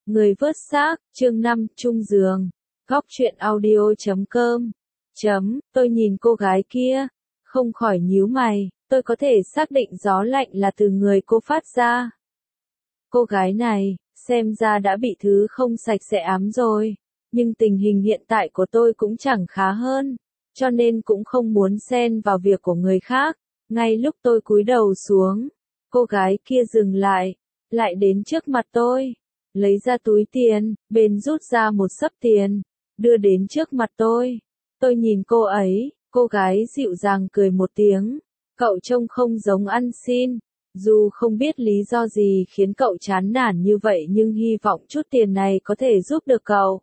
Người vớt xác, chương 5, chung giường. Góc truyện audio.com. Tôi nhìn cô gái kia, không khỏi nhíu mày, tôi có thể xác định gió lạnh là từ người cô phát ra. Cô gái này, xem ra đã bị thứ không sạch sẽ ám rồi, nhưng tình hình hiện tại của tôi cũng chẳng khá hơn, cho nên cũng không muốn xen vào việc của người khác. Ngay lúc tôi cúi đầu xuống, cô gái kia dừng lại đến trước mặt tôi, lấy ra túi tiền, bên rút ra một xấp tiền, đưa đến trước mặt tôi. Tôi nhìn cô ấy, cô gái dịu dàng cười một tiếng, cậu trông không giống ăn xin, dù không biết lý do gì khiến cậu chán nản như vậy nhưng hy vọng chút tiền này có thể giúp được cậu.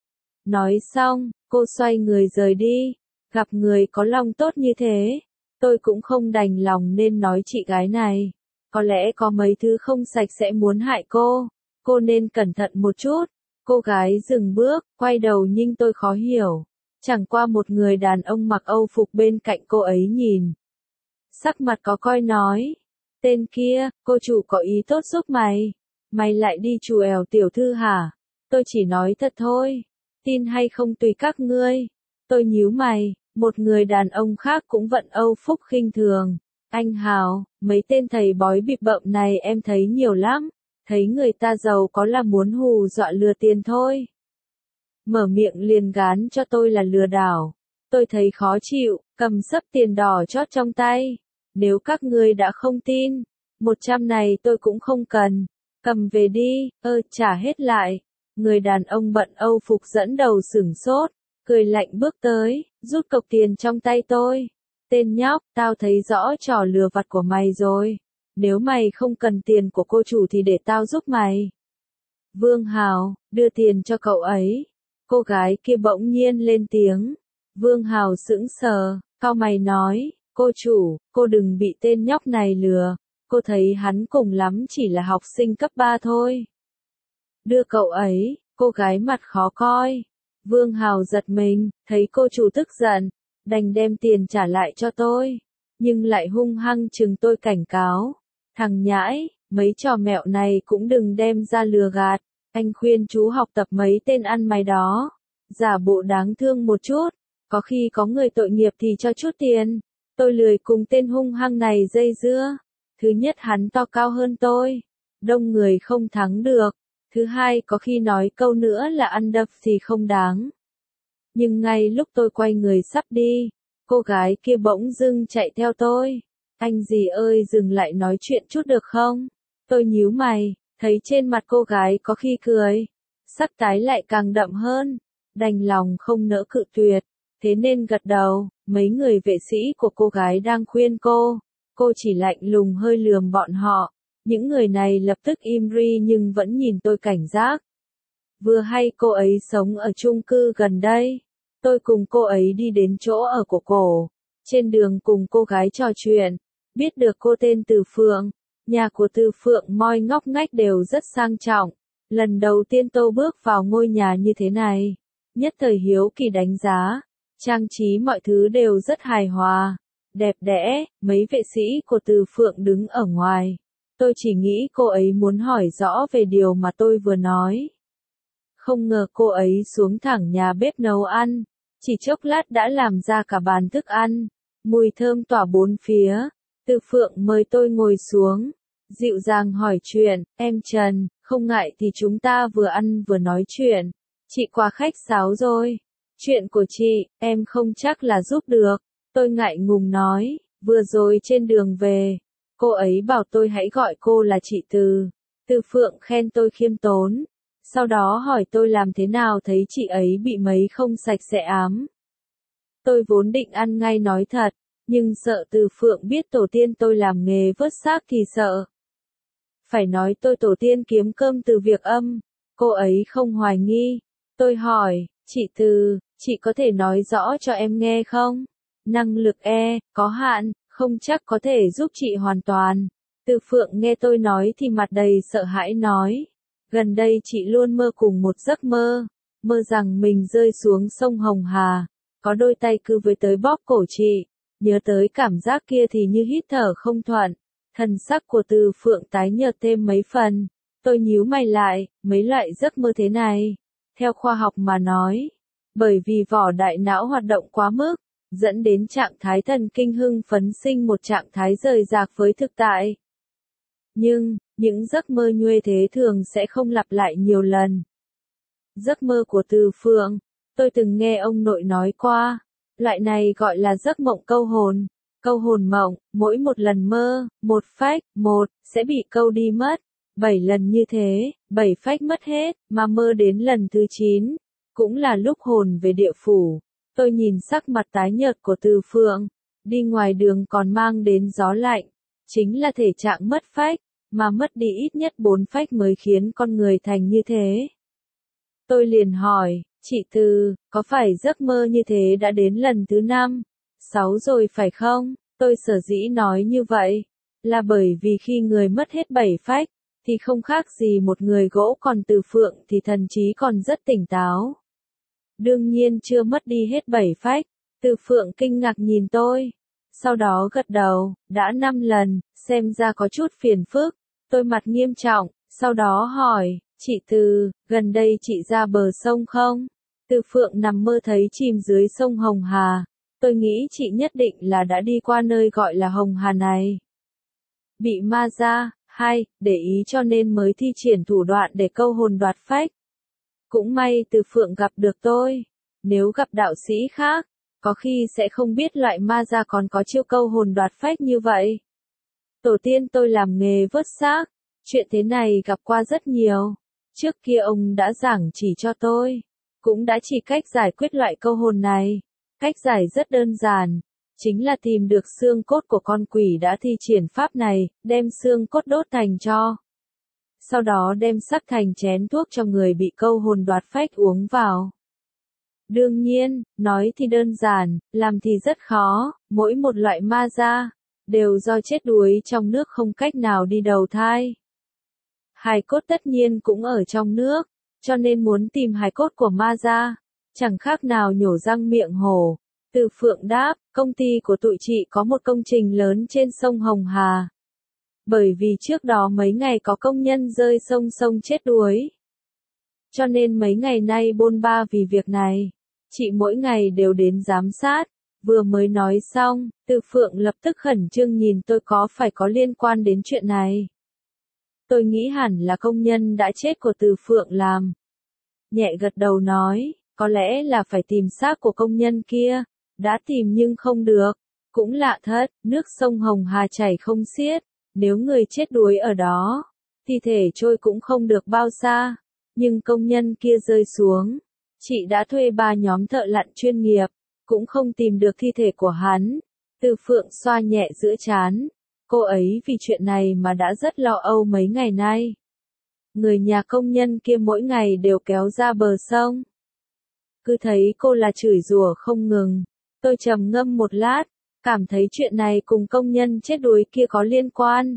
Nói xong, cô xoay người rời đi, gặp người có lòng tốt như thế, tôi cũng không đành lòng nên nói chị gái này, có lẽ có mấy thứ không sạch sẽ muốn hại cô nên cẩn thận một chút. Cô gái dừng bước, quay đầu nhưng tôi khó hiểu. Chẳng qua một người đàn ông mặc Âu phục bên cạnh cô ấy nhìn. Sắc mặt có coi nói. Tên kia, cô chủ có ý tốt giúp mày. Mày lại đi chù ẻo tiểu thư hả? Tôi chỉ nói thật thôi. Tin hay không tùy các ngươi. Tôi nhíu mày, một người đàn ông khác cũng vận Âu phục khinh thường. Anh Hào, mấy tên thầy bói bịp bợm này em thấy nhiều lắm. Thấy người ta giàu có là muốn hù dọa lừa tiền thôi. Mở miệng liền gán cho tôi là lừa đảo. Tôi thấy khó chịu, cầm xấp tiền đỏ chót trong tay. Nếu các ngươi đã không tin, 100 này tôi cũng không cần. Cầm về đi, trả hết lại. Người đàn ông bận Âu phục dẫn đầu sửng sốt, cười lạnh bước tới, rút cọc tiền trong tay tôi. Tên nhóc, tao thấy rõ trò lừa vặt của mày rồi. Nếu mày không cần tiền của cô chủ thì để tao giúp mày. Vương Hào, đưa tiền cho cậu ấy. Cô gái kia bỗng nhiên lên tiếng. Vương Hào sững sờ, cau mày nói, cô chủ, cô đừng bị tên nhóc này lừa. Cô thấy hắn cùng lắm chỉ là học sinh cấp 3 thôi. Đưa cậu ấy, cô gái mặt khó coi. Vương Hào giật mình, thấy cô chủ tức giận, đành đem tiền trả lại cho tôi. Nhưng lại hung hăng chừng tôi cảnh cáo. Thằng nhãi, mấy trò mẹo này cũng đừng đem ra lừa gạt. Anh khuyên chú học tập mấy tên ăn mày đó. Giả bộ đáng thương một chút. Có khi có người tội nghiệp thì cho chút tiền. Tôi lười cùng tên hung hăng này dây dưa. Thứ nhất hắn to cao hơn tôi. Đông người không thắng được. Thứ hai có khi nói câu nữa là ăn đập thì không đáng. Nhưng ngay lúc tôi quay người sắp đi, cô gái kia bỗng dưng chạy theo tôi. Anh gì ơi dừng lại nói chuyện chút được không? Tôi nhíu mày, thấy trên mặt cô gái có khi cười. Sắc tái lại càng đậm hơn. Đành lòng không nỡ cự tuyệt. Thế nên gật đầu, mấy người vệ sĩ của cô gái đang khuyên cô. Cô chỉ lạnh lùng hơi lườm bọn họ. Những người này lập tức im ri nhưng vẫn nhìn tôi cảnh giác. Vừa hay cô ấy sống ở chung cư gần đây. Tôi cùng cô ấy đi đến chỗ ở của cô. Trên đường cùng cô gái trò chuyện. Biết được cô tên Từ Phượng, nhà của Từ Phượng moi ngóc ngách đều rất sang trọng. Lần đầu tiên tôi bước vào ngôi nhà như thế này, nhất thời hiếu kỳ đánh giá, trang trí mọi thứ đều rất hài hòa, đẹp đẽ, mấy vệ sĩ của Từ Phượng đứng ở ngoài. Tôi chỉ nghĩ cô ấy muốn hỏi rõ về điều mà tôi vừa nói. Không ngờ cô ấy xuống thẳng nhà bếp nấu ăn, chỉ chốc lát đã làm ra cả bàn thức ăn, mùi thơm tỏa bốn phía. Từ Phượng mời tôi ngồi xuống, dịu dàng hỏi chuyện, em Trần, không ngại thì chúng ta vừa ăn vừa nói chuyện. Chị quá khách sáo rồi. Chuyện của chị, em không chắc là giúp được. Tôi ngại ngùng nói, vừa rồi trên đường về, cô ấy bảo tôi hãy gọi cô là chị Từ. Từ Phượng khen tôi khiêm tốn. Sau đó hỏi tôi làm thế nào thấy chị ấy bị mấy không sạch sẽ ám. Tôi vốn định ăn ngay nói thật. Nhưng sợ Từ Phượng biết tổ tiên tôi làm nghề vớt xác thì sợ. Phải nói tôi tổ tiên kiếm cơm từ việc âm. Cô ấy không hoài nghi. Tôi hỏi, chị Từ, chị có thể nói rõ cho em nghe không? Năng lực có hạn, không chắc có thể giúp chị hoàn toàn. Từ Phượng nghe tôi nói thì mặt đầy sợ hãi nói. Gần đây chị luôn mơ cùng một giấc mơ. Mơ rằng mình rơi xuống sông Hồng Hà. Có đôi tay cứ với tới bóp cổ chị. Nhớ tới cảm giác kia thì như hít thở không thuận. Thần sắc của Từ Phượng tái nhợt thêm mấy phần. Tôi nhíu mày lại, mấy loại giấc mơ thế này. Theo khoa học mà nói, bởi vì vỏ đại não hoạt động quá mức, dẫn đến trạng thái thần kinh hưng phấn sinh một trạng thái rời rạc với thực tại. Nhưng, những giấc mơ như thế thường sẽ không lặp lại nhiều lần. Giấc mơ của Từ Phượng, tôi từng nghe ông nội nói qua, loại này gọi là giấc mộng câu hồn. Câu hồn mộng, mỗi một lần mơ, một phách, sẽ bị câu đi mất. 7 lần như thế, 7 phách mất hết, mà mơ đến lần thứ 9, cũng là lúc hồn về địa phủ. Tôi nhìn sắc mặt tái nhợt của Từ Phượng, đi ngoài đường còn mang đến gió lạnh, chính là thể trạng mất phách, mà mất đi ít nhất 4 phách mới khiến con người thành như thế. Tôi liền hỏi, chị Từ, có phải giấc mơ như thế đã đến lần thứ 5, 6 rồi phải không? Tôi sở dĩ nói như vậy, là bởi vì khi người mất hết 7 phách, thì không khác gì một người gỗ, còn Từ Phượng thì thần trí còn rất tỉnh táo. Đương nhiên chưa mất đi hết 7 phách. Từ Phượng kinh ngạc nhìn tôi, sau đó gật đầu, đã 5 lần, xem ra có chút phiền phức. Tôi mặt nghiêm trọng, sau đó hỏi, chị Từ, gần đây chị ra bờ sông không? Từ Phượng nằm mơ thấy chìm dưới sông Hồng Hà. Tôi nghĩ chị nhất định là đã đi qua nơi gọi là Hồng Hà này. Bị ma ra, hay, để ý cho nên mới thi triển thủ đoạn để câu hồn đoạt phách. Cũng may Từ Phượng gặp được tôi. Nếu gặp đạo sĩ khác, có khi sẽ không biết loại ma ra còn có chiêu câu hồn đoạt phách như vậy. Tổ tiên tôi làm nghề vớt xác, chuyện thế này gặp qua rất nhiều. Trước kia ông đã giảng chỉ cho tôi, cũng đã chỉ cách giải quyết loại câu hồn này. Cách giải rất đơn giản, chính là tìm được xương cốt của con quỷ đã thi triển pháp này, đem xương cốt đốt thành tro. Sau đó đem sắc thành chén thuốc cho người bị câu hồn đoạt phách uống vào. Đương nhiên, nói thì đơn giản, làm thì rất khó, mỗi một loại ma ra, đều do chết đuối trong nước không cách nào đi đầu thai. Hài cốt tất nhiên cũng ở trong nước, cho nên muốn tìm hài cốt của ma ra, chẳng khác nào nhổ răng miệng hổ. Từ Phượng đáp, công ty của tụi chị có một công trình lớn trên sông Hồng Hà. Bởi vì trước đó mấy ngày có công nhân rơi sông chết đuối. Cho nên mấy ngày nay bôn ba vì việc này. Chị mỗi ngày đều đến giám sát. Vừa mới nói xong, Từ Phượng lập tức khẩn trương nhìn tôi có phải có liên quan đến chuyện này. Tôi nghĩ hẳn là công nhân đã chết của Từ Phượng làm. Nhẹ gật đầu nói, có lẽ là phải tìm xác của công nhân kia. Đã tìm nhưng không được. Cũng lạ thật, nước sông Hồng Hà chảy không xiết. Nếu người chết đuối ở đó, thi thể trôi cũng không được bao xa. Nhưng công nhân kia rơi xuống. Chị đã thuê 3 nhóm thợ lặn chuyên nghiệp, cũng không tìm được thi thể của hắn. Từ Phượng xoa nhẹ giữa trán. Cô ấy vì chuyện này mà đã rất lo âu mấy ngày nay. Người nhà công nhân kia mỗi ngày đều kéo ra bờ sông. Cứ thấy cô là chửi rủa không ngừng. Tôi trầm ngâm một lát, cảm thấy chuyện này cùng công nhân chết đuối kia có liên quan.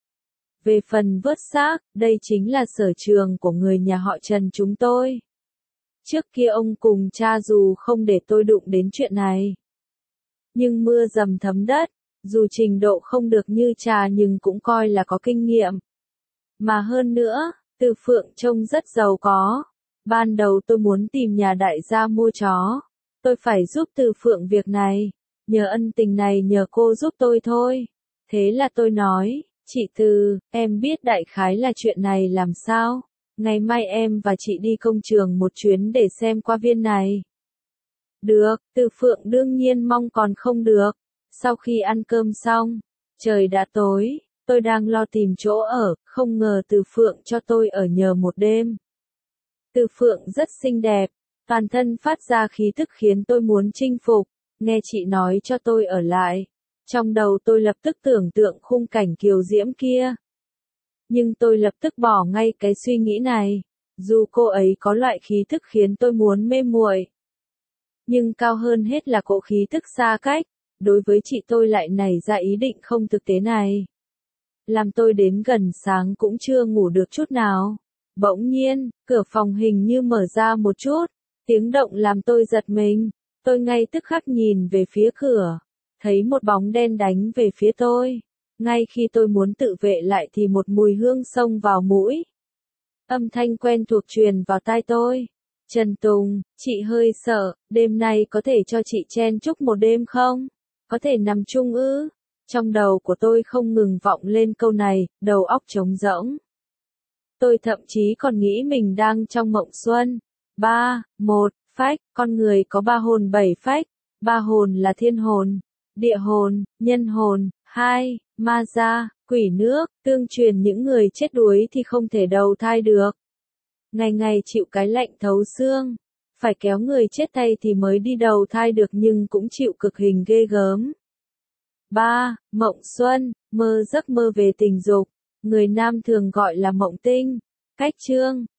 Về phần vớt xác, đây chính là sở trường của người nhà họ Trần chúng tôi. Trước kia ông cùng cha dù không để tôi đụng đến chuyện này. Nhưng mưa dầm thấm đất, dù trình độ không được như cha nhưng cũng coi là có kinh nghiệm. Mà hơn nữa, Từ Phượng trông rất giàu có. Ban đầu tôi muốn tìm nhà đại gia mua chó. Tôi phải giúp Từ Phượng việc này. Nhờ ân tình này nhờ cô giúp tôi thôi. Thế là tôi nói, chị Từ, em biết đại khái là chuyện này làm sao? Ngày mai em và chị đi công trường một chuyến để xem qua viên này. Được, Từ Phượng đương nhiên mong còn không được. Sau khi ăn cơm xong, trời đã tối, tôi đang lo tìm chỗ ở, không ngờ Từ Phượng cho tôi ở nhờ một đêm. Từ Phượng rất xinh đẹp, toàn thân phát ra khí tức khiến tôi muốn chinh phục, nghe chị nói cho tôi ở lại. Trong đầu tôi lập tức tưởng tượng khung cảnh kiều diễm kia. Nhưng tôi lập tức bỏ ngay cái suy nghĩ này, dù cô ấy có loại khí thức khiến tôi muốn mê muội. Nhưng cao hơn hết là cỗ khí thức xa cách, đối với chị tôi lại nảy ra ý định không thực tế này. Làm tôi đến gần sáng cũng chưa ngủ được chút nào. Bỗng nhiên, cửa phòng hình như mở ra một chút, tiếng động làm tôi giật mình. Tôi ngay tức khắc nhìn về phía cửa, thấy một bóng đen đánh về phía tôi. Ngay khi tôi muốn tự vệ lại thì một mùi hương xông vào mũi. Âm thanh quen thuộc truyền vào tai tôi. Trần Tùng, chị hơi sợ, đêm nay có thể cho chị chen chúc một đêm không? Có thể nằm chung ư? Trong đầu của tôi không ngừng vọng lên câu này, đầu óc trống rỗng. Tôi thậm chí còn nghĩ mình đang trong mộng xuân. 3, 1, phách, con người có 3 hồn 7 phách. 3 hồn là thiên hồn, địa hồn, nhân hồn. 2, ma gia, quỷ nước, tương truyền những người chết đuối thì không thể đầu thai được. Ngày ngày chịu cái lạnh thấu xương, phải kéo người chết thay thì mới đi đầu thai được nhưng cũng chịu cực hình ghê gớm. 3. Mộng xuân, giấc mơ về tình dục, người nam thường gọi là mộng tinh. Cách chương